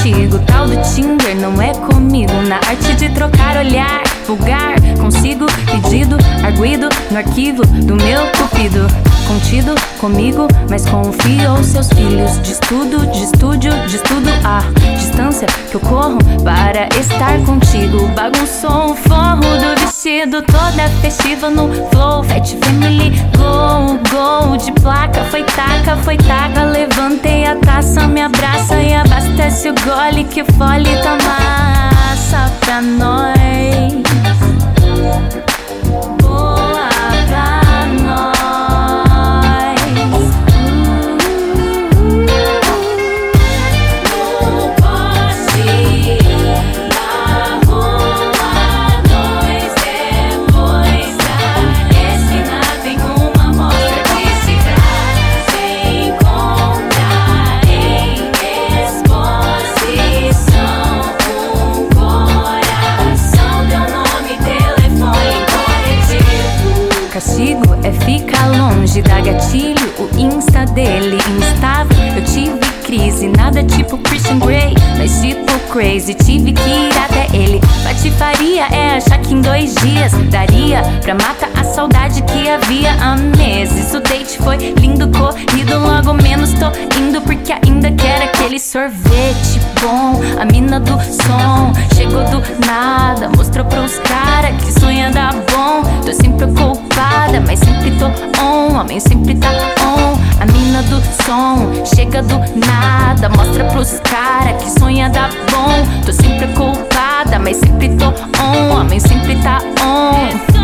contigo. Tal do Tinder não é comigo. Na arte de trocar olhar vulgar, consigo pedido arguido no arquivo do meu cupido. Contido comigo, mas confio seus filhos. De estudo, de estúdio, de estudo. A distância que eu corro para estar contigo. Bagunçou o forro do vestido, toda festiva no flow. Fat Family, gol de placa. Foi taca, levantei a taça, me abraça e abastece o gole. Que fole tá massa pra nós. Boa pra nós. No poste da rua, nós depois da esquina tem uma mostra que se traz em conta em exposição. Um coração, teu nome, telefone coletivo. Castigo é ficar longe, da gatilho o Insta dele instável. Eu tive crise, nada tipo Christian Grey, mas tipo crazy. Tive que ir até ele. Patifaria é achar que em 2 dias daria pra matar a saudade que havia há meses. O date foi lindo, corrido, logo menos tô indo porque ainda quero aquele sorvete bom. A mina do som chegou do nada, mostrou pros cara que sonha dar bom. Tô sempre ocupada, mas sempre tô on. Homem sempre tá on. A mina do som chega do nada, mostra pros cara que sonha dar bom. Tô sempre ocupada, mas sempre tô on. Homem sempre tá on.